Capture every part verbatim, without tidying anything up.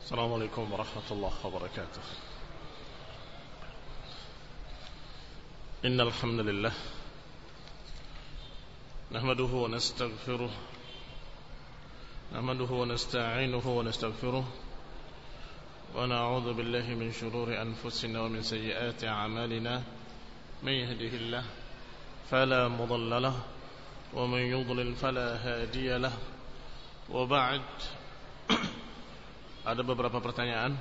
Assalamualaikum warahmatullahi wabarakatuh. Innal hamdalillah nahmaduhu wa nastaghfiruh nahmaduhu wa nasta'inuhu wa nastaghfiruh wa na'udzu billahi min shururi anfusina wa min sayyiati a'malina may yahdihillahu fala mudilla lahu wa man yudlil fala hadiya lahu. Wa ba'd. Ada beberapa pertanyaan.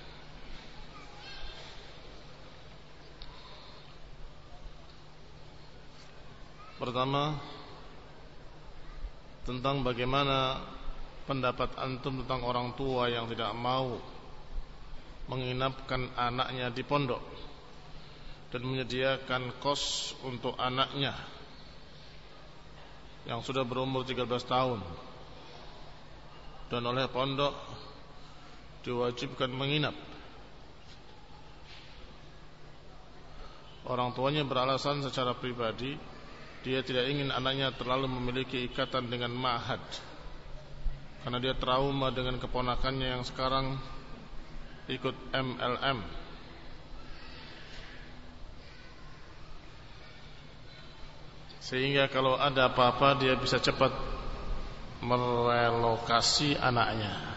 Pertama, tentang bagaimana pendapat antum tentang orang tua yang tidak mau menginapkan anaknya di pondok dan menyediakan kos untuk anaknya yang sudah berumur tiga belas tahun dan oleh pondok diwajibkan menginap. Orang tuanya beralasan secara pribadi dia tidak ingin anaknya terlalu memiliki ikatan dengan ma'had karena dia trauma dengan keponakannya yang sekarang ikut M L M. Sehingga kalau ada apa-apa dia bisa cepat merelokasi anaknya.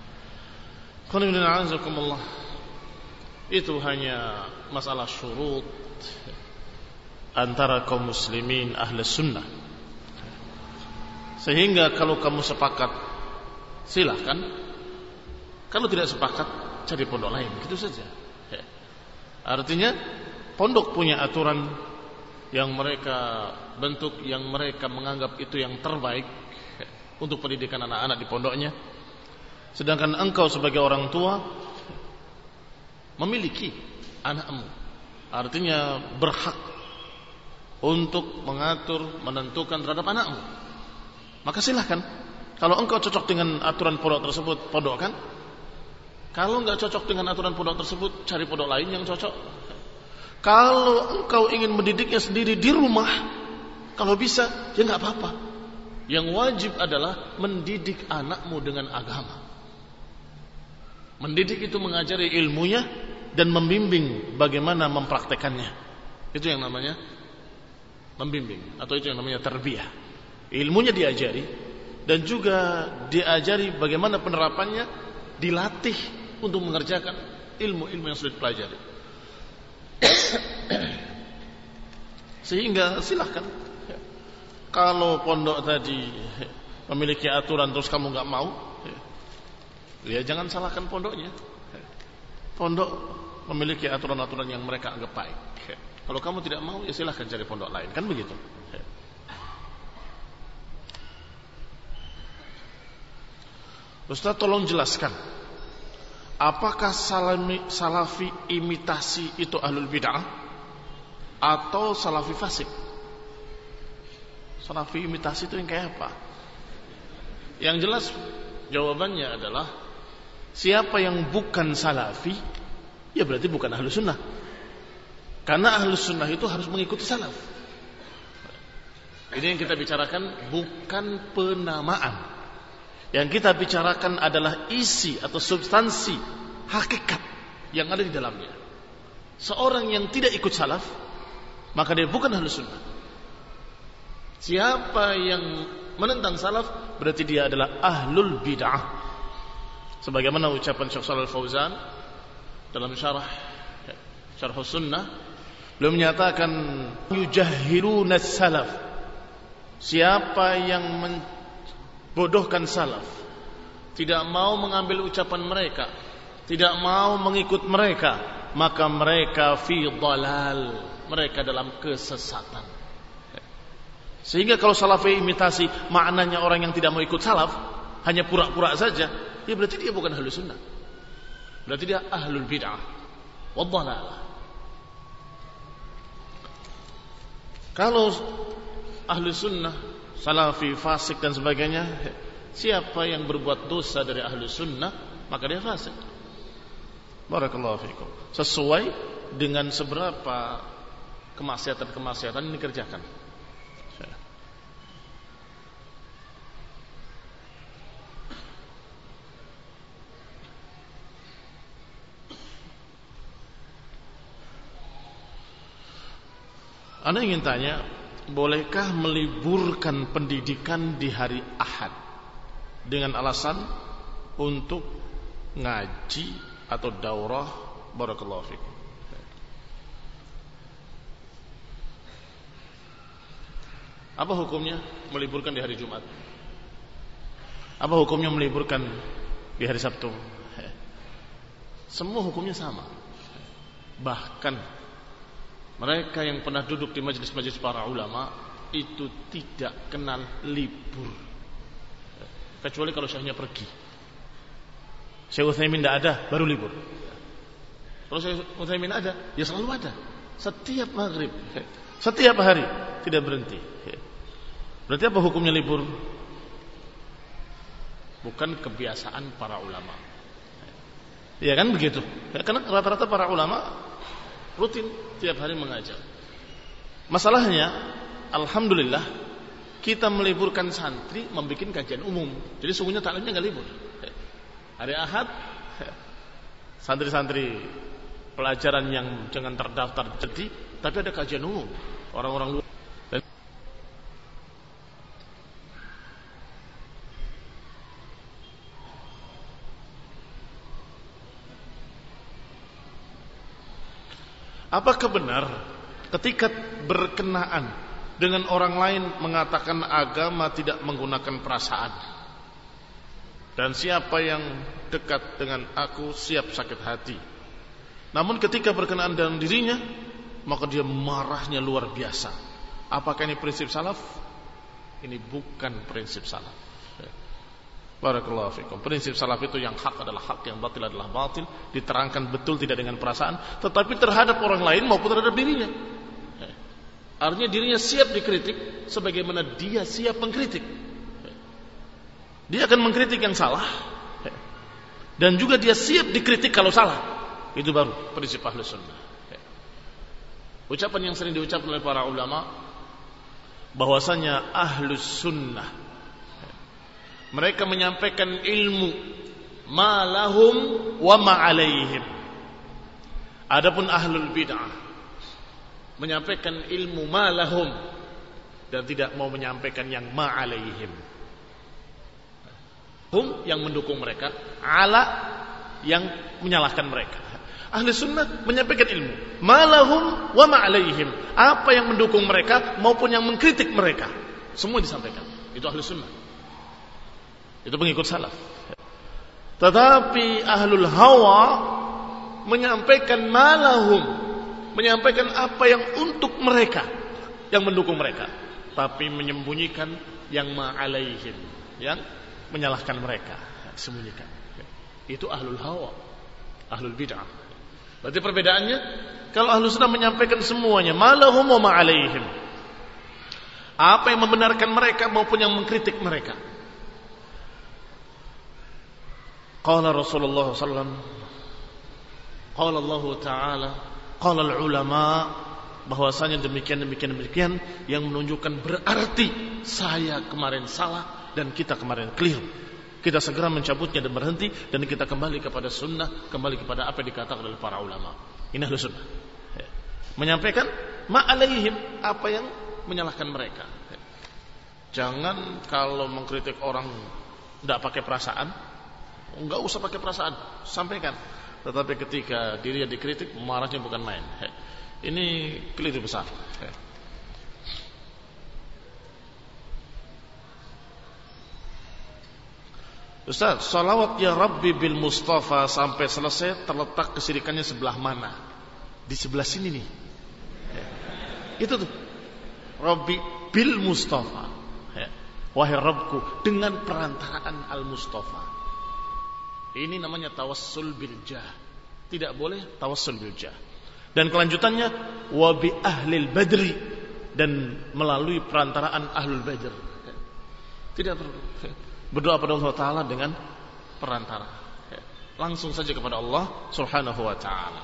Itu hanya masalah syurut antara kaum muslimin ahli sunnah. Sehingga kalau kamu sepakat silahkan, kalau tidak sepakat cari pondok lain, gitu saja. Artinya pondok punya aturan yang mereka bentuk, yang mereka menganggap itu yang terbaik untuk pendidikan anak-anak di pondoknya. Sedangkan engkau sebagai orang tua memiliki anakmu, artinya berhak untuk mengatur, menentukan terhadap anakmu. Maka silahkan. Kalau engkau cocok dengan aturan pondok tersebut, pondokkan. Kalau enggak cocok dengan aturan pondok tersebut, cari pondok lain yang cocok. Kalau engkau ingin mendidiknya sendiri di rumah, kalau bisa, ya enggak apa-apa. Yang wajib adalah mendidik anakmu dengan agama. Mendidik itu mengajari ilmunya dan membimbing bagaimana mempraktekannya. Itu yang namanya membimbing, atau itu yang namanya tarbiyah. Ilmunya diajari dan juga diajari bagaimana penerapannya, dilatih untuk mengerjakan ilmu-ilmu yang sudah dipelajari. Sehingga silahkan. Kalau pondok tadi memiliki aturan terus kamu enggak mau, ya jangan salahkan pondoknya. Pondok memiliki aturan-aturan yang mereka anggap baik. Kalau kamu tidak mau, ya silahkan cari pondok lain, kan begitu. Ustaz, tolong jelaskan, apakah salami, salafi imitasi itu ahlul bid'ah atau salafi fasik? Salafi imitasi itu yang kayak apa? Yang jelas jawabannya adalah siapa yang bukan salafi, ya berarti bukan ahlus sunnah. Karena ahlus sunnah itu harus mengikuti salaf. Ini yang kita bicarakan bukan penamaan. Yang kita bicarakan adalah isi atau substansi, hakikat yang ada di dalamnya. Seorang yang tidak ikut salaf, maka dia bukan ahlus sunnah. Siapa yang menentang salaf, berarti dia adalah ahlul bid'ah. Sebagaimana ucapan Syekh Shalal Fauzan dalam syarah Syarh Sunnah, beliau menyatakan yujahhiruna salaf. Siapa yang membodohkan salaf, tidak mau mengambil ucapan mereka, tidak mau mengikut mereka, maka mereka fi dhalal, mereka dalam kesesatan. Sehingga kalau salafi imitasi maknanya orang yang tidak mau ikut salaf, hanya pura-pura saja, ya berarti dia bukan ahlus sunnah. Berarti dia ahlul bid'ah wadh-dhalalah. Kalau ahlus sunnah, salafi, fasik dan sebagainya, siapa yang berbuat dosa dari ahlus sunnah, maka dia fasik. Barakallahu fikum. Sesuai dengan seberapa kemaksiatan-kemaksiatan yang dikerjakan. Anda ingin tanya, bolehkah meliburkan pendidikan di hari Ahad dengan alasan untuk ngaji atau daurah? Barakallahu fikum. Apa hukumnya meliburkan di hari Jumat? Apa hukumnya meliburkan di hari Sabtu? Semua hukumnya sama. Bahkan mereka yang pernah duduk di majelis-majelis para ulama itu tidak kenal libur, kecuali kalau syekhnya pergi. Syekh Utsaimin tidak ada, baru libur. Kalau Syekh Utsaimin ada, ya selalu ada. Setiap maghrib, setiap hari, tidak berhenti. Berarti apa hukumnya libur? Bukan kebiasaan para ulama. Ya kan begitu. Karena rata-rata para ulama rutin tiap hari mengajar. Masalahnya, alhamdulillah kita meliburkan santri membuat kajian umum. Jadi sungguhnya taklimnya nggak libur. Hari Ahad santri-santri pelajaran yang jangan terdaftar jadi, tapi ada kajian umum orang-orang luar. Apakah benar ketika berkenaan dengan orang lain mengatakan agama tidak menggunakan perasaan, dan siapa yang dekat dengan aku siap sakit hati, namun ketika berkenaan dengan dirinya maka dia marahnya luar biasa? Apakah ini prinsip salaf? Ini bukan prinsip salaf. Barakallahu fikum. Prinsip salaf itu yang hak adalah hak, yang batil adalah batil, diterangkan betul tidak dengan perasaan, tetapi terhadap orang lain maupun terhadap dirinya. Artinya dirinya siap dikritik sebagaimana dia siap mengkritik. Dia akan mengkritik yang salah, dan juga dia siap dikritik kalau salah. Itu baru prinsip Ahlus Sunnah. Ucapan yang sering diucapkan oleh para ulama bahwasanya Ahlus Sunnah mereka menyampaikan ilmu ma lahum wa ma alaihim. Adapun ahlul bid'ah menyampaikan ilmu ma lahum dan tidak mau menyampaikan yang ma alaihim. Hum yang mendukung mereka, ala yang menyalahkan mereka. Ahli sunnah menyampaikan ilmu ma lahum wa ma alaihim, apa yang mendukung mereka maupun yang mengkritik mereka, semua disampaikan. Itu ahli sunnah, itu pengikut salaf. Tetapi ahlul hawa menyampaikan malahum, menyampaikan apa yang untuk mereka, yang mendukung mereka, tapi menyembunyikan yang ma'alaihim, yang menyalahkan mereka, sembunyikan. Itu ahlul hawa, ahlul bid'ah. Berarti perbedaannya, kalau ahlus sunnah menyampaikan semuanya malahum wa ma'alaihim, apa yang membenarkan mereka maupun yang mengkritik mereka. Qala Rasulullah sallallahu alaihi wasallam, qala Allah Ta'ala, qala al-ulama, bahwasanya demikian demikian demikian, yang menunjukkan berarti saya kemarin salah dan kita kemarin keliru. Kita segera mencabutnya dan berhenti, dan kita kembali kepada sunnah, kembali kepada apa yang dikatakan oleh para ulama. Ini ahlu sunnah, menyampaikan ma'alaihim, apa yang menyalahkan mereka. Jangan kalau mengkritik orang tidak pakai perasaan, enggak usah pakai perasaan, sampaikan. Tetapi ketika dirinya dikritik, marahnya bukan main. Ini keliru besar. Ustaz, salawat ya Rabbi bil Mustafa sampai selesai terletak kesirikannya sebelah mana? Di sebelah sini nih. Itu tuh, Rabbi bil Mustafa, wahai Rabbku dengan perantaraan Al Mustafa. Ini namanya tawassul bil jah. Tidak boleh tawassul bil jah. Dan kelanjutannya wa bi ahlil badri, dan melalui perantaraan ahlul badr. Tidak perlu berdoa pada Allah Ta'ala dengan perantara, langsung saja kepada Allah Subhanahu wa Ta'ala.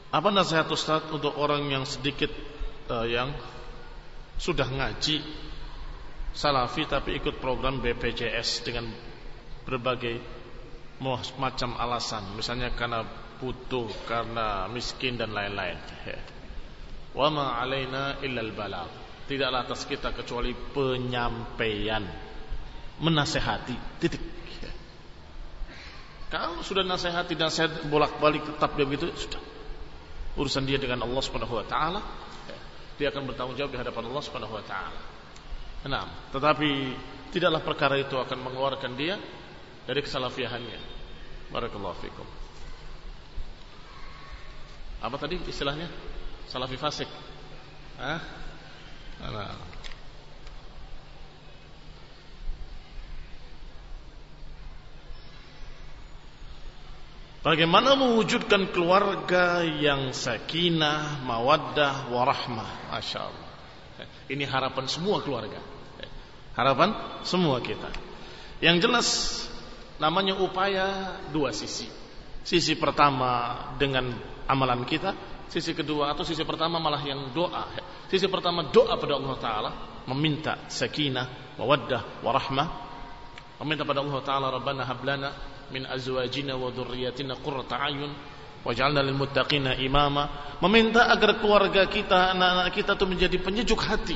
Apa nasihat Ustaz untuk orang yang sedikit uh, yang sudah ngaji salafi tapi ikut program B P J S dengan berbagai macam alasan, misalnya karena butuh, karena miskin dan lain-lain. Wa ma alaina illal balagh. Tidaklah atas kita kecuali penyampaian, menasehati, titik. Kalau sudah nasihati dan saya bolak-balik tetap dia begitu, sudah urusan dia dengan Allah Subhanahu wa taala. Dia akan bertanggung jawab di hadapan Allah Subhanahu wa taala. Nah, tetapi tidaklah perkara itu akan mengeluarkan dia dari kesalafiahannya. Barakallahu fikum. Apa tadi istilahnya? Salafi fasik. Hah? Nah. Bagaimana mewujudkan keluarga yang sakinah, mawaddah, warahmah? Masya Allah. Ini harapan semua keluarga, harapan semua kita. Yang jelas namanya upaya dua sisi. Sisi pertama dengan amalan kita, sisi kedua atau sisi pertama malah yang doa. Sisi pertama doa pada Allah Ta'ala, meminta sakinah, mawaddah, warahmah. Meminta pada Allah Ta'ala, Rabbana hablana min azwajina wa dhurriyyatina qurrata a'yun waj'alna lil muttaqina imama. Meminta agar keluarga kita, anak-anak kita itu menjadi penyejuk hati.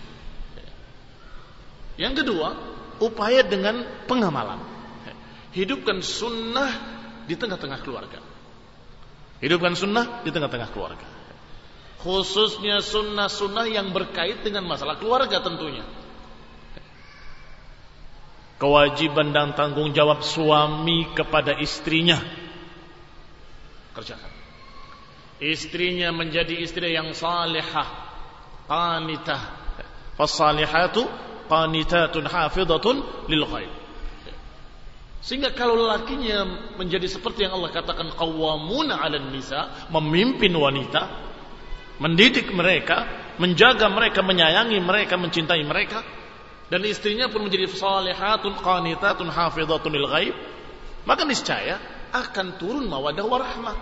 Yang kedua, upaya dengan pengamalan. Hidupkan sunnah di tengah-tengah keluarga. Hidupkan sunnah di tengah-tengah keluarga. Khususnya sunnah-sunnah yang berkait dengan masalah keluarga tentunya. Kewajiban dan tanggung jawab suami kepada istrinya, kerjakan. Istrinya menjadi istri yang salihah, qanitah. Fas-salihatu qanitatun hafidhatun lil ghaib. Sehingga kalau lakinya menjadi seperti yang Allah katakan qawwamuna 'alan nisa, memimpin wanita, mendidik mereka, menjaga mereka, menyayangi mereka, mencintai mereka, dan istrinya pun menjadi salihatun qanitatun hafidhatun lil ghaib, maka niscaya akan turun mawaddah warahmah.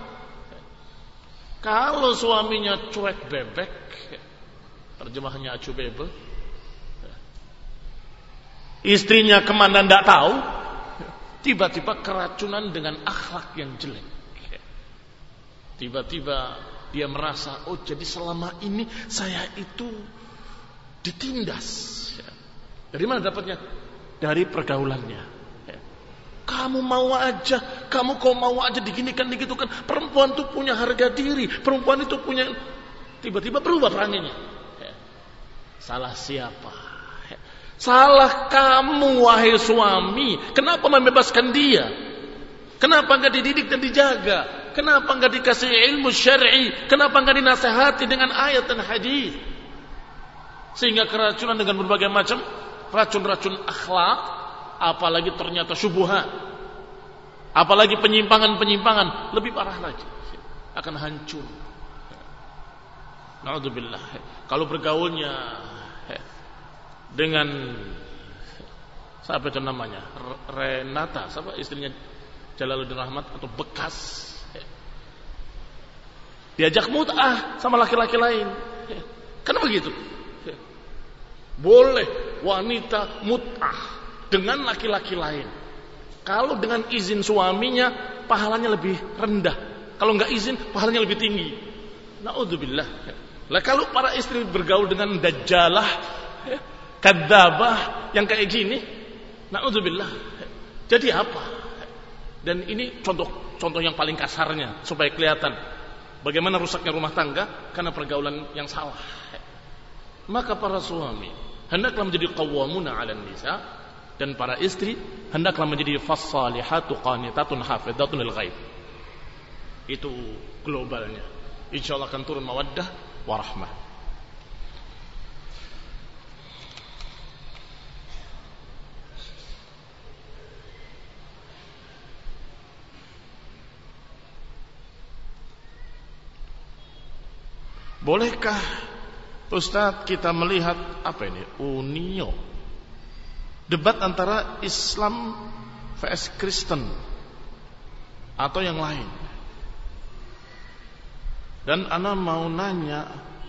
Kalau suaminya cuek bebek, terjemahannya acu bebel, istrinya kemana tidak tahu, tiba-tiba keracunan dengan akhlak yang jelek. Tiba-tiba dia merasa, oh jadi selama ini saya itu ditindas. Dari mana dapatnya? Dari pergaulannya. Kamu mau aja, kamu kok mau aja diginikan, digitukan. Perempuan itu punya harga diri, perempuan itu punya. Tiba-tiba berubah perangannya. Salah siapa? Salah kamu, wahai suami. Kenapa membebaskan dia? Kenapa enggak dididik dan dijaga? Kenapa enggak dikasih ilmu syar'i? Kenapa enggak dinasihati dengan ayat dan hadis? Sehingga keracunan dengan berbagai macam racun-racun akhlak, apalagi ternyata syubhat, apalagi penyimpangan-penyimpangan, lebih parah lagi, akan hancur. Na'udzubillah. Kalau bergaulnya dengan siapa itu namanya, Renata, siapa istrinya Jalaluddin Rahmat atau Bekas, diajak mut'ah sama laki-laki lain, kan begitu? Boleh wanita mut'ah dengan laki-laki lain. Kalau dengan izin suaminya, pahalanya lebih rendah. Kalau enggak izin, pahalanya lebih tinggi. Na'udzubillah. Lah kalau para istri bergaul dengan dajjalah, kadzabah yang kayak gini, na'udzubillah. Jadi apa? Dan ini contoh contoh yang paling kasarnya supaya kelihatan bagaimana rusaknya rumah tangga karena pergaulan yang salah. Maka para suami hendaklah menjadi qawwamuna 'alan nisa, dan para istri hendaklah menjadi fassalihatu qanitatun hafidhatun lil ghaib. Itu globalnya. Insyaallah akan turun mawaddah warahmah. Bolehkah Ustaz kita melihat apa ini? Unio. Debat antara Islam versus Kristen atau yang lain. Dan ana mau nanya,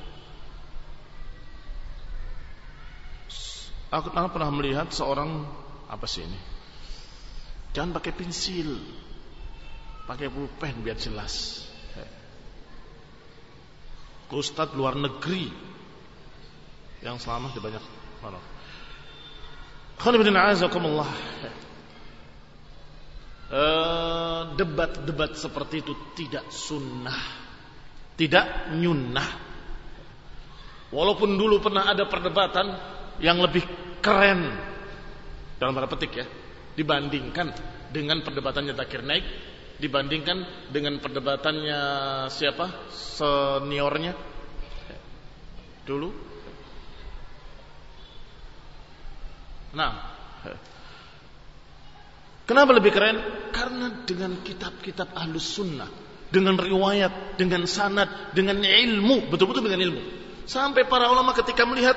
aku ana pernah melihat seorang, apa sih ini? Jangan pakai pensil, pakai pulpen biar jelas. Ustadz luar negeri yang selama di banyak orang. Alhamdulillah. Debat-debat seperti itu tidak sunnah, tidak nyunnah. Walaupun dulu pernah ada perdebatan yang lebih keren dalam tanda petik ya, dibandingkan dengan perdebatannya Zakir Naik, dibandingkan dengan perdebatannya siapa seniornya dulu. Nah, kenapa lebih keren? Karena dengan kitab-kitab Ahlus Sunnah, dengan riwayat, dengan sanad, dengan ilmu, betul-betul dengan ilmu. Sampai para ulama ketika melihat,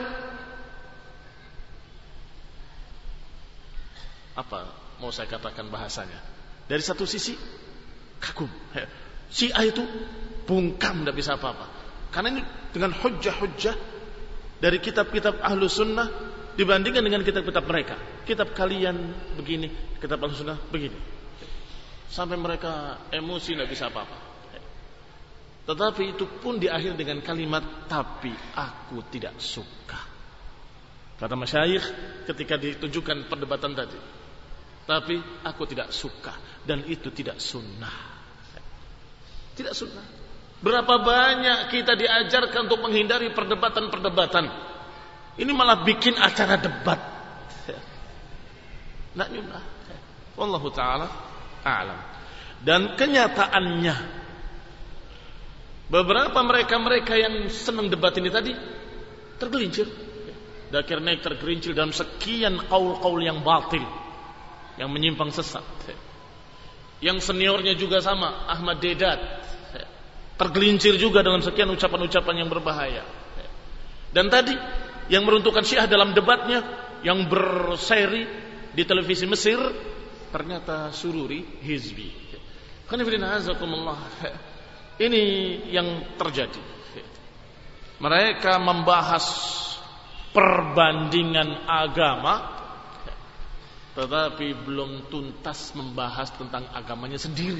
apa mau saya katakan bahasanya, dari satu sisi kagum, Syiah itu bungkam, tidak bisa apa-apa. Karena ini dengan hujjah-hujjah dari kitab-kitab Ahlus Sunnah dibandingkan dengan kitab-kitab mereka. Kitab kalian begini, kitab Ahlus Sunnah begini. Sampai mereka emosi, tidak bisa apa-apa. Tetapi itu pun diakhiri dengan kalimat, tapi aku tidak suka. Kata masyayikh ketika ditujukan perdebatan tadi, tapi aku tidak suka, dan itu tidak sunnah. Tidak sunnah. Berapa banyak kita diajarkan untuk menghindari perdebatan-perdebatan. Ini malah bikin acara debat. Nak nyunnah. Wallahu ta'ala a'lam. Dan kenyataannya, beberapa mereka-mereka yang senang debat ini tadi tergelincir. Zakir Naik tergelincir dalam sekian qaul-qaul yang batil, yang menyimpang sesat. Yang seniornya juga sama, Ahmad Deedat, tergelincir juga dalam sekian ucapan-ucapan yang berbahaya. Dan tadi yang meruntuhkan Syiah dalam debatnya, yang berseri di televisi Mesir, ternyata Sururi Hizbi. Ini yang terjadi. Mereka membahas perbandingan agama, tetapi belum tuntas membahas tentang agamanya sendiri.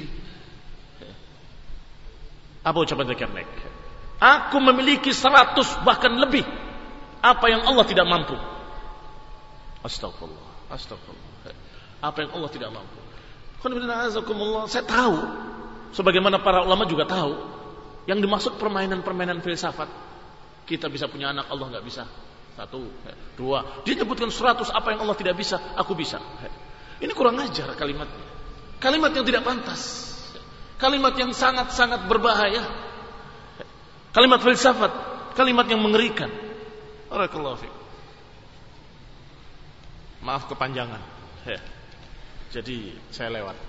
Apa ucapan Zakir Naik? Aku memiliki seratus bahkan lebih apa yang Allah tidak mampu. Astagfirullah, astagfirullah. Apa yang Allah tidak mampu. Saya tahu, sebagaimana para ulama juga tahu, yang dimaksud permainan-permainan filsafat. Kita bisa punya anak, Allah nggak bisa. Satu, dua. Dia nyebutkan seratus apa yang Allah tidak bisa, aku bisa. Ini kurang ajar kalimatnya. Kalimat yang tidak pantas. Kalimat yang sangat-sangat berbahaya. Kalimat filsafat, kalimat yang mengerikan. Barakallahu fiik. Maaf kepanjangan. Jadi saya lewat.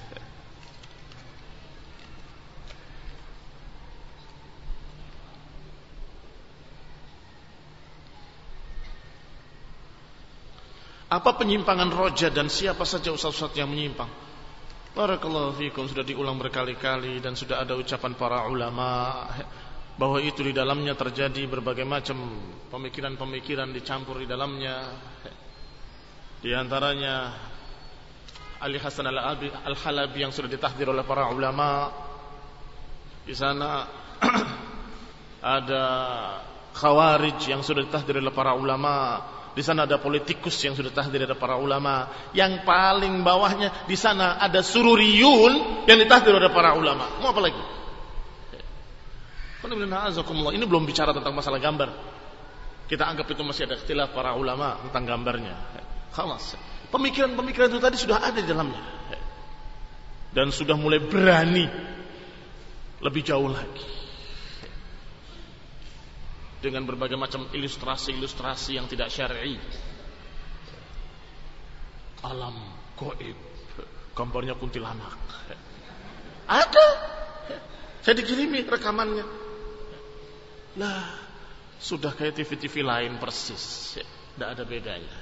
Apa penyimpangan roja dan siapa saja ustaz-ustaz yang menyimpang? Barakallahu fiikum, sudah diulang berkali-kali dan sudah ada ucapan para ulama bahwa itu di dalamnya terjadi berbagai macam pemikiran-pemikiran dicampur di dalamnya. Di antaranya Ali Hasan Al-Halabi yang sudah ditahdir oleh para ulama. Di sana ada Khawarij yang sudah ditahdir oleh para ulama. Di sana ada politikus yang sudah tahdir oleh para ulama. Yang paling bawahnya di sana ada sururiyun yang ditahdir oleh para ulama. Mau apa lagi? Ini belum bicara tentang masalah gambar. Kita anggap itu masih ada ikhtilaf para ulama tentang gambarnya. Khalas. Pemikiran-pemikiran itu tadi sudah ada di dalamnya. Dan sudah mulai berani lebih jauh lagi. Dengan berbagai macam ilustrasi-ilustrasi yang tidak syar'i. Alam gaib, gambarnya kuntilanak. Ada. Saya dikirimi rekamannya. Lah, sudah kayak T V-T V lain persis. Tidak ada bedanya.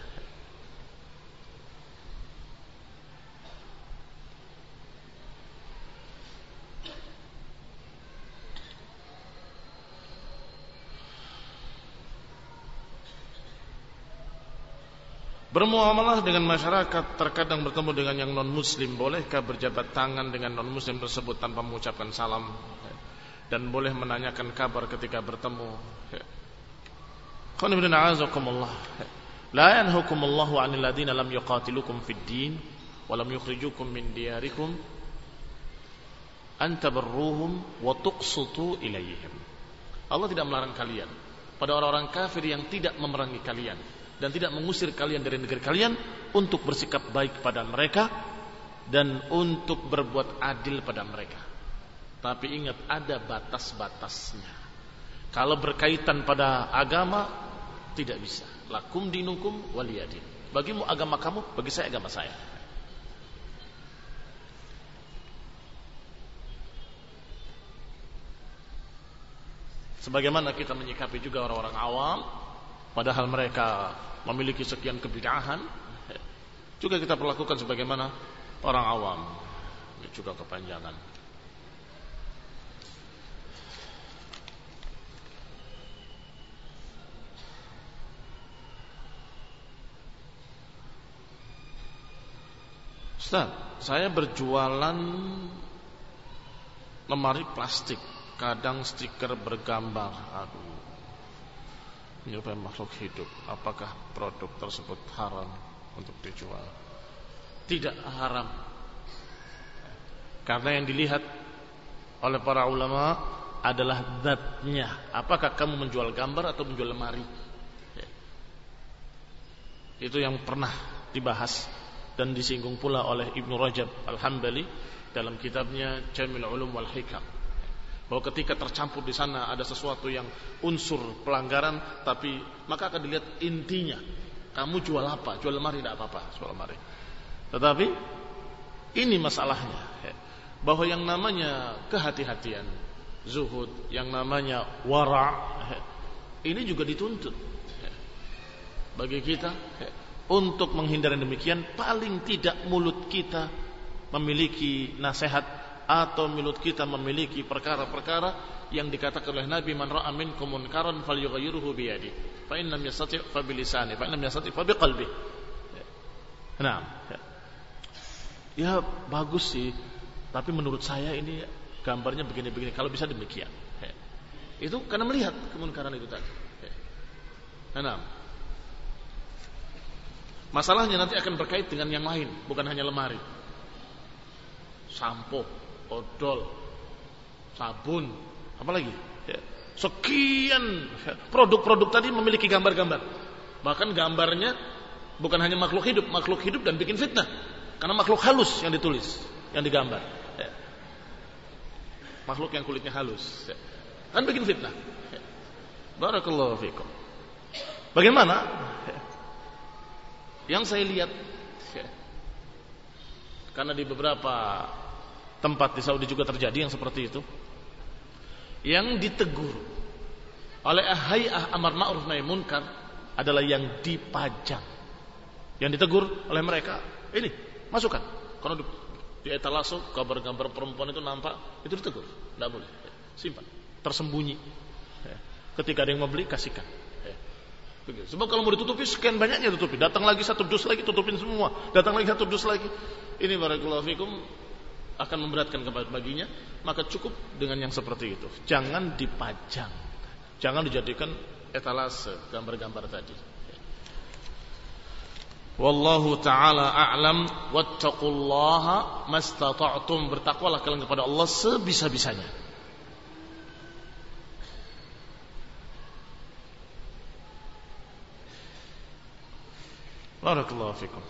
Bermuamalah dengan masyarakat, terkadang bertemu dengan yang non muslim, bolehkah berjabat tangan dengan non muslim tersebut tanpa mengucapkan salam? Dan boleh menanyakan kabar ketika bertemu. Qul inna a'azakumullah la yanhukumullahu 'anil ladzina lam yuqatilukum fid din wa lam yukhrijukum min diyarikum an tabarruhum wa tuqsitu ilaihim. Allah tidak melarang kalian pada orang-orang kafir yang tidak memerangi kalian dan tidak mengusir kalian dari negeri kalian untuk bersikap baik pada mereka dan untuk berbuat adil pada mereka. Tapi ingat, ada batas-batasnya. Kalau berkaitan pada agama, tidak bisa. Lakum dinukum waliyadin. Bagimu agama kamu, bagi saya agama saya. Sebagaimana kita menyikapi juga orang-orang awam, padahal mereka memiliki sekian kebid'ahan, juga kita perlakukan sebagaimana orang awam. Ini juga kepanjangan. Ustaz, saya berjualan lemari plastik, kadang stiker bergambar. Aduh, menyerupai makhluk hidup. Apakah produk tersebut haram untuk dijual? Tidak haram, karena yang dilihat oleh para ulama adalah zatnya. Apakah kamu menjual gambar atau menjual lemari? Itu yang pernah dibahas dan disinggung pula oleh Ibnu Rajab Al-Hambali dalam kitabnya Jamil Ulum wal Hikam, bahwa ketika tercampur di sana ada sesuatu yang unsur pelanggaran, tapi maka akan dilihat intinya. Kamu jual apa? Jual lemari tidak apa-apa, jual lemari. Tetapi ini masalahnya, bahwa yang namanya kehati-hatian, zuhud, yang namanya wara', ini juga dituntut bagi kita. Untuk menghindari demikian, paling tidak mulut kita memiliki nasihat atau mulut kita memiliki perkara-perkara yang dikatakan oleh Nabi, man ra'a minkum munkaran falyughayyirhu bi yadihi, fa in lam yastati' fa bi lisanihi, fa in lam yastati' fa bi qalbihi. Nah, ya bagus sih, tapi menurut saya ini gambarnya begini-begini, kalau bisa demikian. Itu karena melihat kemunkaran itu tadi. Nah, masalahnya nanti akan berkait dengan yang lain, bukan hanya lemari. Sampo, odol, sabun, apa lagi? Ya. Sekian produk-produk tadi memiliki gambar-gambar. Bahkan gambarnya bukan hanya makhluk hidup, makhluk hidup dan bikin fitnah. Karena makhluk halus yang ditulis, yang digambar. Ya. Makhluk yang kulitnya halus. Ya. Kan bikin fitnah. Ya. Barakallahu fikum. Bagaimana? Ya. Yang saya lihat, ya, karena di beberapa tempat di Saudi juga terjadi yang seperti itu, yang ditegur oleh hay'ah amar ma'ruf nahi munkar adalah yang dipajang. Yang ditegur oleh mereka, ini masukkan. Kalau di, di etalase gambar-gambar perempuan itu nampak, itu ditegur, tidak boleh, ya, simpan, tersembunyi. Ya. Ketika ada yang mau beli, kasihkan. Begitu. Sebab kalau mau ditutupi sekian banyaknya tutupi, datang lagi satu dus lagi tutupin semua, datang lagi satu dus lagi. Ini barakallahu fikum akan memberatkan kepada baginya, maka cukup dengan yang seperti itu. Jangan dipajang, jangan dijadikan etalase gambar-gambar tadi. Wallahu taala a'lam, wattaqullaha mastata'tum, bertakwalah kalian kepada Allah sebisa-bisanya. Barakallahu fikum.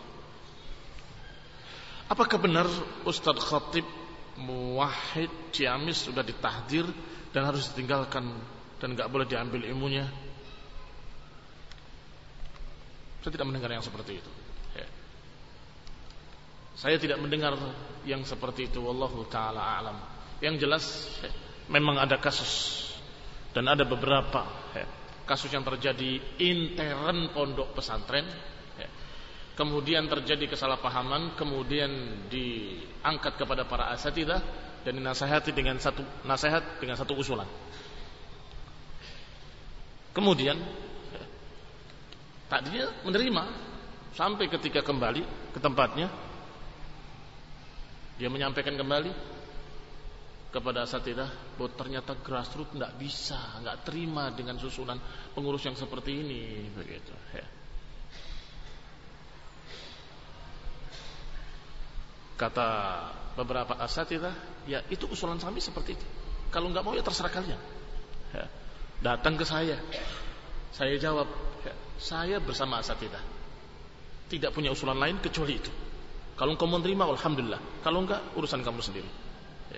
Apakah benar Ustadz Khatib Muwahhid Ciamis sudah ditahdir dan harus ditinggalkan dan enggak boleh diambil ilmunya? Saya tidak mendengar yang seperti itu. Ya. Saya tidak mendengar yang seperti itu. Wallahu taala a'lam. Yang jelas, ya, memang ada kasus dan ada beberapa, ya, kasus yang terjadi intern pondok pesantren. Kemudian terjadi kesalahpahaman, kemudian diangkat kepada para asatidzah dan dinasihati dengan satu nasihat dengan satu usulan. Kemudian tadinya menerima, Sampai ketika kembali ke tempatnya, dia menyampaikan kembali kepada asatidzah bahwa ternyata grassroots tidak bisa, nggak terima dengan susunan pengurus yang seperti ini, begitu. Ya. Kata beberapa asatidzah, ya itu usulan kami seperti itu. Kalau nggak mau ya terserah kalian. Ya. Datang ke saya, saya jawab, ya, saya bersama asatidzah tidak punya usulan lain kecuali itu. Kalau kamu menerima, alhamdulillah. Kalau enggak, urusan kamu sendiri. Ya.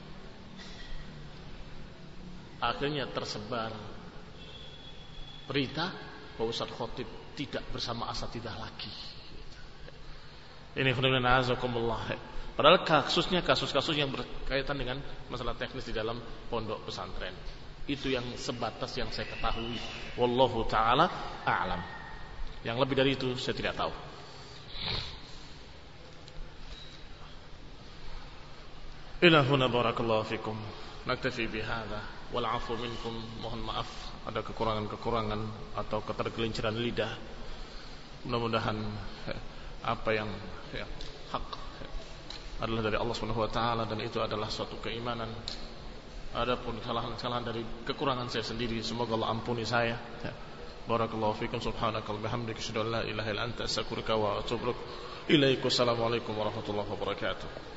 Akhirnya tersebar berita bahwa Ustaz Khotib tidak bersama asatidzah lagi. Ini khonibna azakumullah. Padahal kasusnya kasus-kasus yang berkaitan dengan masalah teknis di dalam pondok pesantren. Itu yang sebatas yang saya ketahui. Wallahu taala a'lam. Yang lebih dari itu saya tidak tahu. Ila huna barakallahu fikum. Naktafi bihadza wal 'afwu minkum. Mohon maaf ada kekurangan-kekurangan atau ketergelinciran lidah. Mudah-mudahan apa yang ya, hak ya, adalah dari Allah Subhanahu wa taala dan itu adalah suatu keimanan. Adapun kesalahan-kesalahan dari kekurangan saya sendiri, semoga Allah ampuni saya. Ya. Barakallahu fikum, subhanaka wa bihamdika, asyhadu an la ilaha illa anta, astaghfiruka wa atubu ilaik. Assalamualaikum warahmatullahi wabarakatuh.